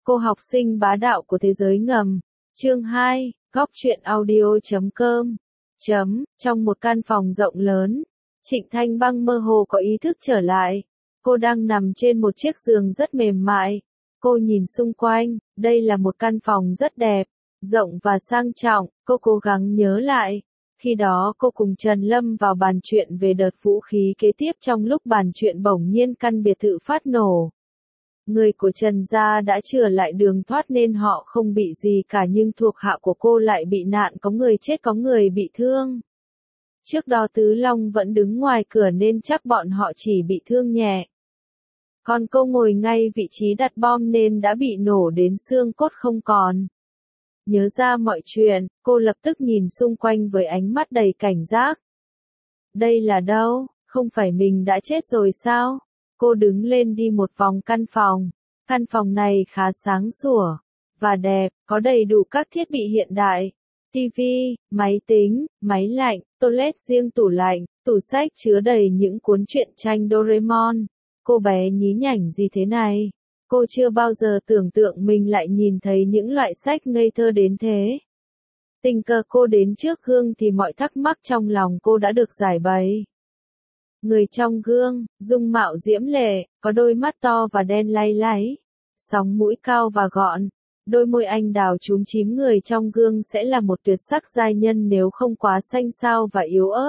Cô học sinh bá đạo của thế giới ngầm. Chương 2, góc truyện audio.com. Trong một căn phòng rộng lớn, Trịnh Thanh Băng mơ hồ có ý thức trở lại. Cô đang nằm trên một chiếc giường rất mềm mại. Cô nhìn xung quanh, đây là một căn phòng rất đẹp, rộng và sang trọng. Cô cố gắng nhớ lại. Khi đó cô cùng Trần Lâm vào bàn chuyện về đợt vũ khí kế tiếp, trong lúc bàn chuyện bỗng nhiên căn biệt thự phát nổ. Người của Trần gia đã trở lại đường thoát nên họ không bị gì cả, nhưng thuộc hạ của cô lại bị nạn, có người chết có người bị thương. Trước đó Tứ Long vẫn đứng ngoài cửa nên chắc bọn họ chỉ bị thương nhẹ. Còn cô ngồi ngay vị trí đặt bom nên đã bị nổ đến xương cốt không còn. Nhớ ra mọi chuyện, cô lập tức nhìn xung quanh với ánh mắt đầy cảnh giác. Đây là đâu? Không phải mình đã chết rồi sao? Cô đứng lên đi một vòng căn phòng. Căn phòng này khá sáng sủa và đẹp, có đầy đủ các thiết bị hiện đại. TV, máy tính, máy lạnh, toilet riêng, tủ lạnh, tủ sách chứa đầy những cuốn truyện tranh Doraemon. Cô bé nhí nhảnh gì thế này? Cô chưa bao giờ tưởng tượng mình lại nhìn thấy những loại sách ngây thơ đến thế. Tình cờ cô đến trước gương thì mọi thắc mắc trong lòng cô đã được giải bày. Người trong gương, dung mạo diễm lệ, có đôi mắt to và đen lay láy, sóng mũi cao và gọn, đôi môi anh đào chúm chím. Người trong gương sẽ là một tuyệt sắc giai nhân nếu không quá xanh xao và yếu ớt.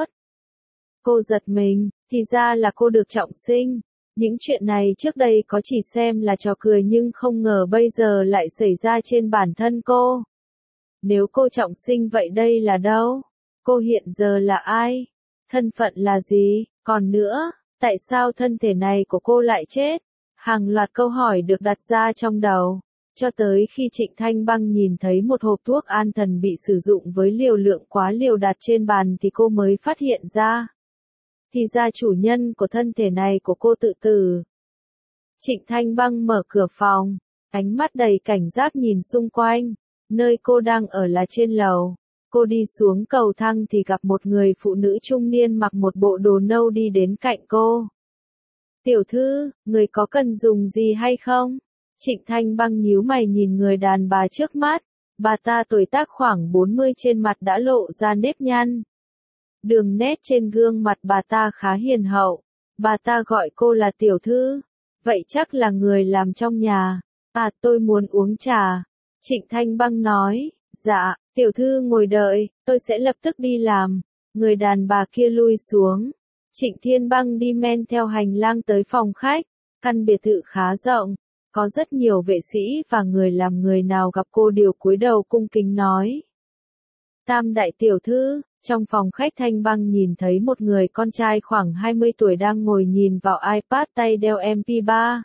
Cô giật mình, thì ra là cô được trọng sinh. Những chuyện này trước đây có chỉ xem là trò cười nhưng không ngờ bây giờ lại xảy ra trên bản thân cô. Nếu cô trọng sinh vậy đây là đâu? Cô hiện giờ là ai? Thân phận là gì? Còn nữa, tại sao thân thể này của cô lại chết? Hàng loạt câu hỏi được đặt ra trong đầu. Cho tới khi Trịnh Thanh Băng nhìn thấy một hộp thuốc an thần bị sử dụng với liều lượng quá liều đặt trên bàn thì cô mới phát hiện ra. Thì ra chủ nhân của thân thể này của cô tự tử. Trịnh Thanh Băng mở cửa phòng, ánh mắt đầy cảnh giác nhìn xung quanh. Nơi cô đang ở là trên lầu. Cô đi xuống cầu thang thì gặp một người phụ nữ trung niên mặc một bộ đồ nâu đi đến cạnh cô. Tiểu thư, người có cần dùng gì hay không? Trịnh Thanh Băng nhíu mày nhìn người đàn bà trước mắt. Bà ta tuổi tác khoảng 40, trên mặt đã lộ ra nếp nhăn. Đường nét trên gương mặt bà ta khá hiền hậu. Bà ta gọi cô là tiểu thư. Vậy chắc là người làm trong nhà. À, tôi muốn uống trà. Trịnh Thanh Băng nói. Dạ, tiểu thư ngồi đợi, tôi sẽ lập tức đi làm. Người đàn bà kia lui xuống. Trịnh Thiên Băng đi men theo hành lang tới phòng khách. Căn biệt thự khá rộng, có rất nhiều vệ sĩ và người làm, người nào gặp cô đều cúi đầu cung kính nói. Tam đại tiểu thư. Trong phòng khách, Thanh Băng nhìn thấy một người con trai khoảng 20 tuổi đang ngồi nhìn vào iPad, tay đeo MP3.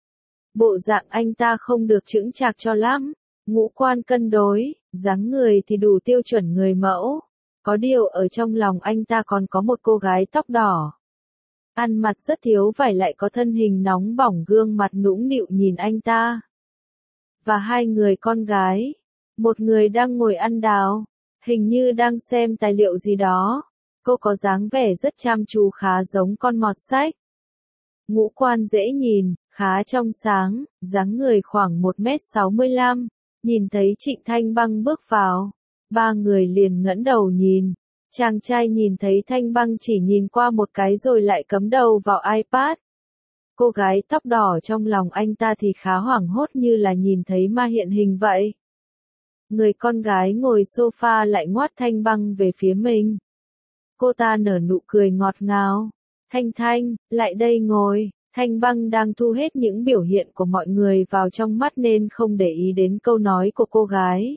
Bộ dạng anh ta không được chững chạc cho lắm, ngũ quan cân đối, dáng người thì đủ tiêu chuẩn người mẫu. Có điều ở trong lòng anh ta còn có một cô gái tóc đỏ. Ăn mặc rất thiếu vải lại có thân hình nóng bỏng, gương mặt nũng nịu nhìn anh ta. Và hai người con gái. Một người đang ngồi ăn đào, hình như đang xem tài liệu gì đó. Cô có dáng vẻ rất chăm chú, khá giống con mọt sách. Ngũ quan dễ nhìn, khá trong sáng, dáng người khoảng 1m65. Nhìn thấy Trịnh Thanh Băng bước vào, ba người liền ngẩng đầu nhìn. Chàng trai nhìn thấy Thanh Băng chỉ nhìn qua một cái rồi lại cắm đầu vào iPad. Cô gái tóc đỏ trong lòng anh ta thì khá hoảng hốt, như là nhìn thấy ma hiện hình vậy. Người con gái ngồi sofa lại ngoắt Thanh Băng về phía mình. Cô ta nở nụ cười ngọt ngào. Thanh Thanh, lại đây ngồi. Thanh Băng đang thu hết những biểu hiện của mọi người vào trong mắt nên không để ý đến câu nói của cô gái.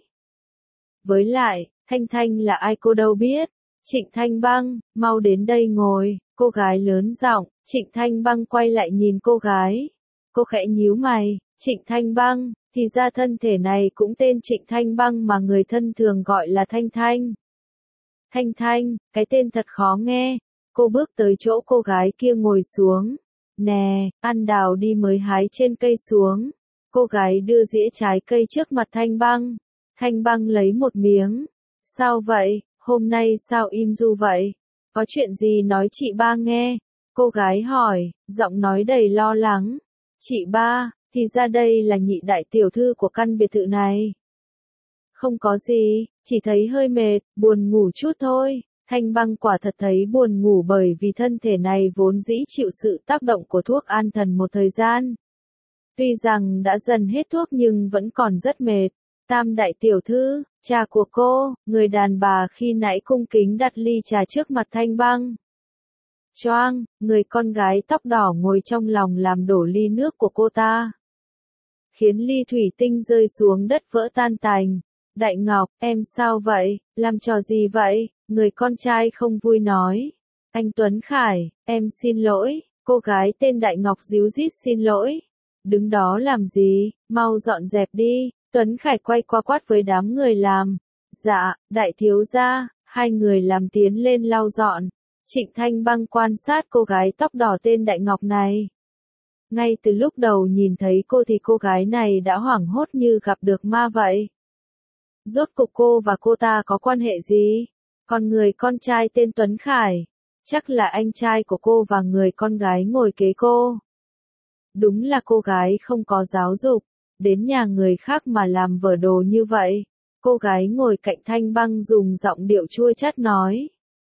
Với lại, Thanh Thanh là ai cô đâu biết. Trịnh Thanh Băng, mau đến đây ngồi. Cô gái lớn giọng. Trịnh Thanh Băng quay lại nhìn cô gái. Cô khẽ nhíu mày. Trịnh Thanh Băng, thì ra thân thể này cũng tên Trịnh Thanh Băng mà người thân thường gọi là Thanh Thanh. Thanh Thanh, cái tên thật khó nghe. Cô bước tới chỗ cô gái kia ngồi xuống. Nè, ăn đào đi, mới hái trên cây xuống. Cô gái đưa dĩa trái cây trước mặt Thanh Băng. Thanh Băng lấy một miếng. Sao vậy, hôm nay sao im ru vậy? Có chuyện gì nói chị ba nghe? Cô gái hỏi, giọng nói đầy lo lắng. Chị ba, Thì ra đây là nhị đại tiểu thư của căn biệt thự này. Không có gì, chỉ thấy hơi mệt, buồn ngủ chút thôi. Thanh Băng quả thật thấy buồn ngủ bởi vì thân thể này vốn dĩ chịu sự tác động của thuốc an thần một thời gian. Tuy rằng đã dần hết thuốc nhưng vẫn còn rất mệt. Tam đại tiểu thư, trà của cô, người đàn bà khi nãy cung kính đặt ly trà trước mặt Thanh Băng. Choang, người con gái tóc đỏ ngồi trong lòng làm đổ ly nước của cô ta, khiến ly thủy tinh rơi xuống đất vỡ tan tành. Đại Ngọc, em sao vậy, làm trò gì vậy? Người con trai không vui nói. Anh Tuấn Khải, em xin lỗi. Cô gái tên Đại Ngọc díu dít xin lỗi. Đứng đó làm gì, mau dọn dẹp đi. Tuấn Khải quay qua quát với đám người làm. Dạ, đại thiếu gia. Hai người làm tiến lên lau dọn. Trịnh Thanh Băng quan sát cô gái tóc đỏ tên Đại Ngọc này. Ngay từ lúc đầu nhìn thấy cô thì cô gái này đã hoảng hốt như gặp được ma vậy. Rốt cuộc cô và cô ta có quan hệ gì? Còn người con trai tên Tuấn Khải, chắc là anh trai của cô và người con gái ngồi kế cô. Đúng là cô gái không có giáo dục, đến nhà người khác mà làm vở đồ như vậy. Cô gái ngồi cạnh Thanh Băng dùng giọng điệu chua chát nói.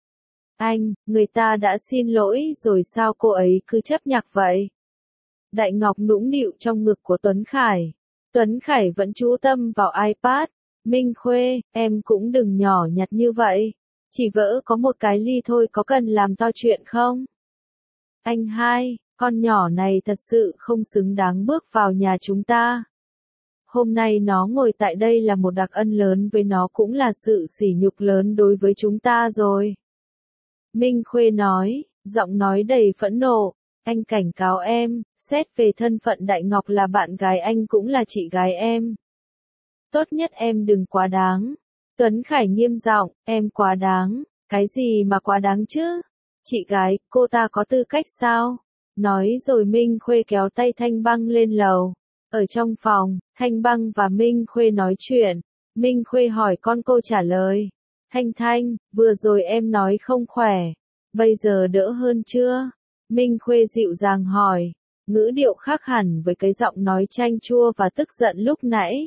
Anh, người ta đã xin lỗi rồi sao cô ấy cứ chấp nhặt vậy? Đại Ngọc nũng nịu trong ngực của Tuấn Khải. Tuấn Khải vẫn chú tâm vào iPad. Minh Khuê, em cũng đừng nhỏ nhặt như vậy. Chỉ vỡ có một cái ly thôi có cần làm to chuyện không? Anh hai, con nhỏ này thật sự không xứng đáng bước vào nhà chúng ta. Hôm nay nó ngồi tại đây là một đặc ân lớn với nó cũng là sự sỉ nhục lớn đối với chúng ta rồi. Minh Khuê nói, giọng nói đầy phẫn nộ. Anh cảnh cáo em, xét về thân phận Đại Ngọc là bạn gái anh cũng là chị gái em. Tốt nhất em đừng quá đáng. Tuấn Khải nghiêm giọng, em quá đáng, cái gì mà quá đáng chứ? Chị gái, cô ta có tư cách sao? Nói rồi Minh Khuê kéo tay Thanh Băng lên lầu. Ở trong phòng, Thanh Băng và Minh Khuê nói chuyện. Minh Khuê hỏi con cô trả lời. Thanh Thanh, vừa rồi em nói không khỏe. Bây giờ đỡ hơn chưa? Minh Khuê dịu dàng hỏi. Ngữ điệu khác hẳn với cái giọng nói chanh chua và tức giận lúc nãy.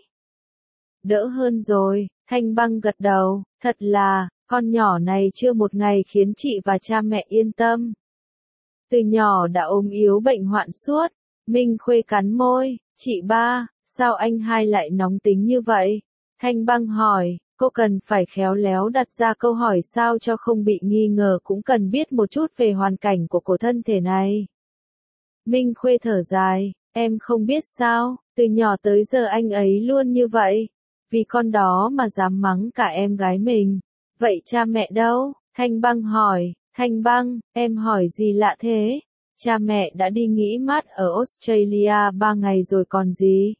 Đỡ hơn rồi, Thanh Băng gật đầu, thật là, con nhỏ này chưa một ngày khiến chị và cha mẹ yên tâm. Từ nhỏ đã ốm yếu bệnh hoạn suốt, Minh Khuê cắn môi, chị ba, sao anh hai lại nóng tính như vậy? Thanh Băng hỏi, cô cần phải khéo léo đặt ra câu hỏi sao cho không bị nghi ngờ cũng cần biết một chút về hoàn cảnh của cô thân thể này. Minh Khuê thở dài, em không biết sao, từ nhỏ tới giờ anh ấy luôn như vậy. Vì con đó mà dám mắng cả em gái mình. Vậy cha mẹ đâu? Thanh Băng hỏi. Thanh Băng, em hỏi gì lạ thế? Cha mẹ đã đi nghỉ mát ở Australia 3 ngày rồi còn gì?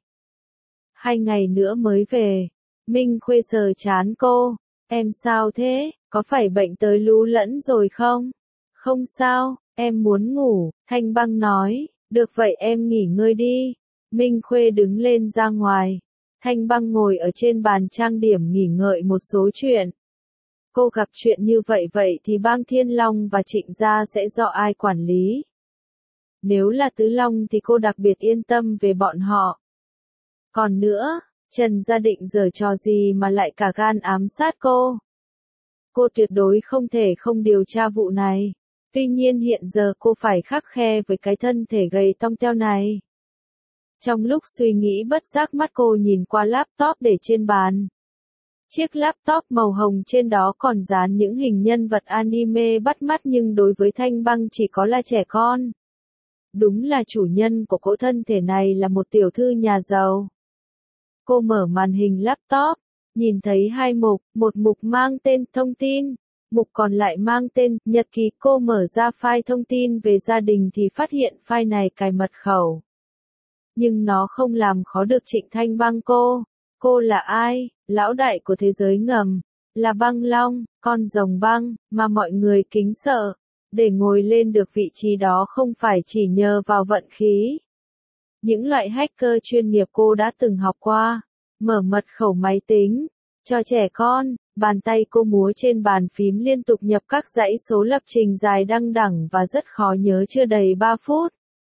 2 ngày nữa mới về. Minh Khuê sờ trán cô. Em sao thế? Có phải bệnh tới lú lẫn rồi không? Không sao, em muốn ngủ. Thanh Băng nói. Được vậy em nghỉ ngơi đi. Minh Khuê đứng lên ra ngoài. Thanh Băng ngồi ở trên bàn trang điểm nghỉ ngợi một số chuyện. Cô gặp chuyện như vậy thì bang Thiên Long và Trịnh gia sẽ do ai quản lý? Nếu là Tứ Long thì cô đặc biệt yên tâm về bọn họ. Còn nữa, Trần gia định giở trò gì mà lại cả gan ám sát cô? Cô tuyệt đối không thể không điều tra vụ này. Tuy nhiên hiện giờ cô phải khắt khe với cái thân thể gầy tong teo này. Trong lúc suy nghĩ bất giác mắt cô nhìn qua laptop để trên bàn. Chiếc laptop màu hồng trên đó còn dán những hình nhân vật anime bắt mắt nhưng đối với Thanh Băng chỉ có là trẻ con. Đúng là chủ nhân của cỗ thân thể này là một tiểu thư nhà giàu. Cô mở màn hình laptop, nhìn thấy hai mục, một mục mang tên thông tin, mục còn lại mang tên nhật ký. Cô mở ra file thông tin về gia đình thì phát hiện file này cài mật khẩu. Nhưng nó không làm khó được Trịnh Thanh Băng cô. Cô là ai? Lão đại của thế giới ngầm. Là Băng Long, con rồng băng, mà mọi người kính sợ. Để ngồi lên được vị trí đó không phải chỉ nhờ vào vận khí. Những loại hacker chuyên nghiệp cô đã từng học qua. Mở mật khẩu máy tính. Cho trẻ con, bàn tay cô múa trên bàn phím liên tục nhập các dãy số lập trình dài đăng đẳng và rất khó nhớ chưa đầy 3 phút.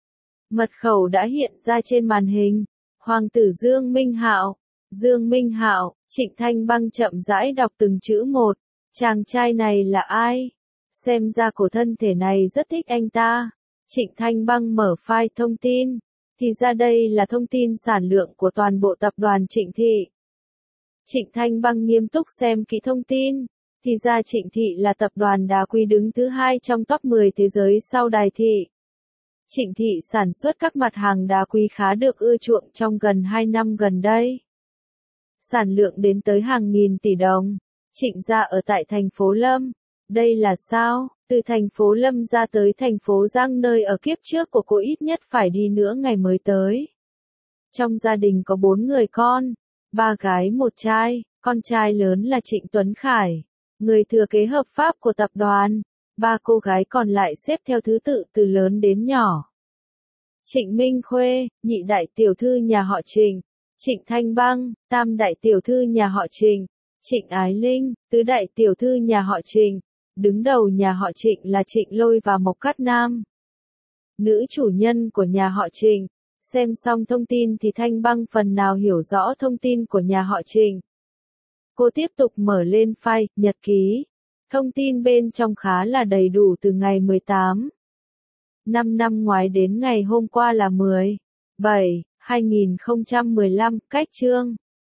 Mật khẩu đã hiện ra trên màn hình. Hoàng tử Dương Minh Hạo. Dương Minh Hạo, Trịnh Thanh Băng chậm rãi đọc từng chữ một. Chàng trai này là ai? Xem ra cổ thân thể này rất thích anh ta. Trịnh Thanh Băng mở file thông tin. Thì ra đây là thông tin sản lượng của toàn bộ tập đoàn Trịnh Thị. Trịnh Thanh Băng nghiêm túc xem kỹ thông tin. Thì ra Trịnh Thị là tập đoàn đá quý đứng thứ 2 trong top 10 thế giới sau Đài Thị. Trịnh Thị sản xuất các mặt hàng đá quý khá được ưa chuộng trong gần 2 năm gần đây. Sản lượng đến tới hàng nghìn tỷ đồng. Trịnh gia ở tại thành phố Lâm. Đây là sao? Từ thành phố Lâm ra tới thành phố Giang nơi ở kiếp trước của cô ít nhất phải đi nữa ngày mới tới. Trong gia đình có 4 người con, 3 gái 1 trai, con trai lớn là Trịnh Tuấn Khải, người thừa kế hợp pháp của tập đoàn, 3 cô gái còn lại xếp theo thứ tự từ lớn đến nhỏ. Trịnh Minh Khuê, nhị đại tiểu thư nhà họ Trịnh, Trịnh Thanh Băng, tam đại tiểu thư nhà họ Trịnh, Trịnh Ái Linh, tứ đại tiểu thư nhà họ Trịnh, đứng đầu nhà họ Trịnh là Trịnh Lôi và Mộc Cát Nam. Nữ chủ nhân của nhà họ Trịnh. Xem xong thông tin thì Thanh Băng phần nào hiểu rõ thông tin của nhà họ Trịnh. Cô tiếp tục mở lên file, nhật ký. Thông tin bên trong khá là đầy đủ từ ngày 18. 5 năm ngoái đến ngày hôm qua là 10/7/2015, cách chương.